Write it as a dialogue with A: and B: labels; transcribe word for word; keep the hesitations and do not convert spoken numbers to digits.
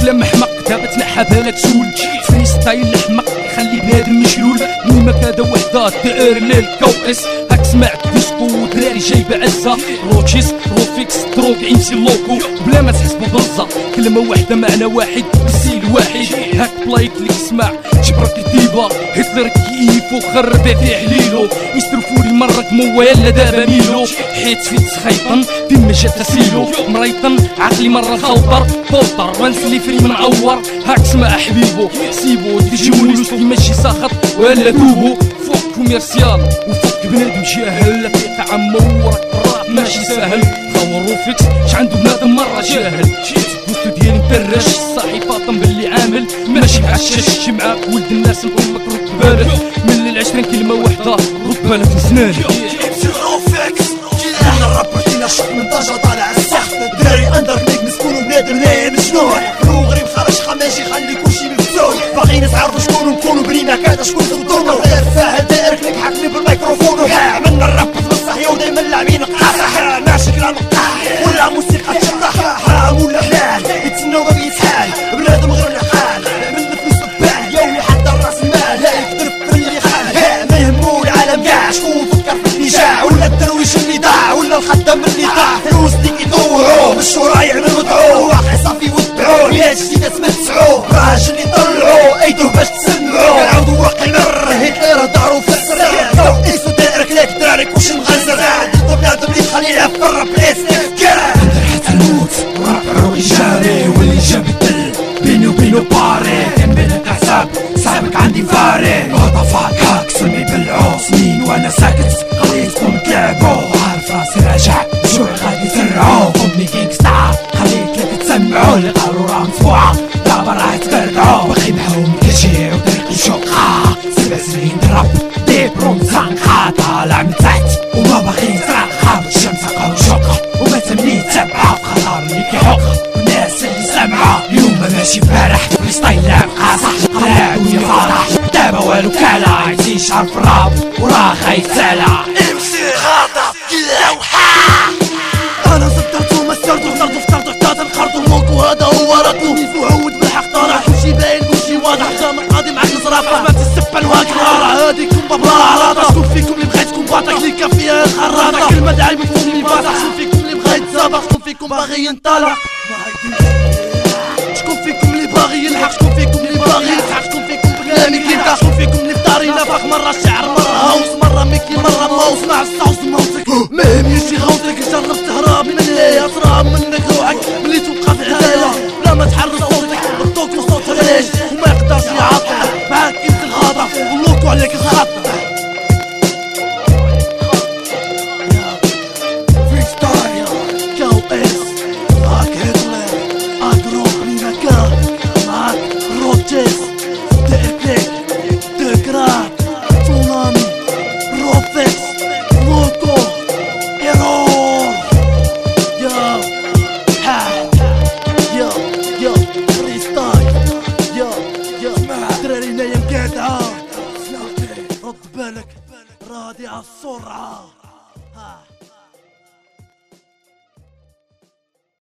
A: بلا محمق دابا تنحى بالك سول فري ستايل الحمق يخلي بنادم مشلول نيما كذا وحده دائر للكوس هاك سمعت ديسكو ودراري جايبه عزه روتشيس روفيكس دروك انسي اللوكو بلا ما تحسبوا بلزه كلمه واحده معنى واحد بالسيل واحد هاك بلايك اللي يسمع جبرك الديبه هتلر كيف وخرب في حليلو يسترفولي مرك موال دابا ميلو حيت فيت سخيطن ديما جات تسيلو مريطن عقلي مره خلطر فوطر ونسلي فري من عور هاك سمع حبيبو سيبو تجي ولوس ماشي ساخط ولا دوبو فوق كوميرسيال وفوق بنادم جاهل في عمو وراك الراب ماشي ساهل خاور روفيكس ش عنده بنادم مره جاهل بوستو ديالي مدرش صاحي فاطم باللي عامل ماشي معشش معاك ولد الناس امك رد بالك من العشرين كلمه واحده رد بالك لسناني
B: روفيكس احنا الرابر دينا الشق من طنجة طالع السخت دراري اندر كليك مسكون وبنادم لا مجنون كلو غريب خرج خماشي خلي كلشي مفتوح باغيين نتعرفو شكون نكونو برينا كذا شكون تردونو فاهد داير كليك حاكني بالميكروفون عملنا الراب بالصحيح ودايما لاعبين قاصح ماشي كلام قاح ولا موسيقى تشطح حرام ولا حلال يتسناو ما بيتحال بنادم غير العقال عملنا فلوس البال يومي حتى الراس المال لا يقدر في اللي خال ما يهمو العالم كاع شكون فكر في النجاح ولا الدرويش اللي ضاع ولا الخدام اللي ضاع فلوس اللي كيطوعو بالشورى يعملو طعو واقع صافي وتبعو يا جديدة تمتعو راجل اللي طلعو ايدوه باش تسمعو كنعاودو واقع مر هتلر دارو في السر رئيسو داير كلاك درارك واش مغزر عندو بنادم اللي تخلي يلعب في الرابليس
C: ندر حتى الموت ورابعو يجاري واللي جاب الدل بيني وبينو باري كان بينك حساب صاحبك عندي فاري وطفاك هاك سمي بلعو سنين وانا ساكت خليتكم تلعبو عارف راسي راجع بجوع غادي ترعو امي كينغستا خليت لك تسمعو اللي قالوا راه مفوعة دابا راه تقرقعو باقي معاهم كيجيعو طريقي شوقها سبع سنين درب ديبروم زنقة طالع من تحت وما باغي يترقى بالشمس قاو شوقها وما تمني تبعها في خطر اللي كيحوقها والناس اللي سامعة اليوم ماشي بارح فري ستايل لعب قاصح قراع ويا فرح دابا والو كالا عايزين شعر في الراب وراه غيتسالى
B: امسي غاضب اللوحة انا صدرتو مسرتو اخترتو اخترتو حتى تنقرتو مولكو هذا هو راتو وعود بالحق طالع كلشي باين كلشي واضح جامع قاضي معاك نصرافة ما تستبع الواك نهار هادي كومبا بلا عراضة شكون فيكم اللي بغيت تكون باطا كليكا فيها الخراطة كلمة داعي مفهوم اللي باطا شكون فيكم اللي بغا يتسابق شكون فيكم باغي ينطلق شكون فيكم اللي باغي يلحق شكون فيكم اللي باغي يلحق شكون فيكم بكلامي كيلقى شكون فيكم اللي في داري نافق مرة شعر مرة هاوس مرة ميكي مرة ماوس مع الصوص موتك ما يهمنيش يغوتك جرب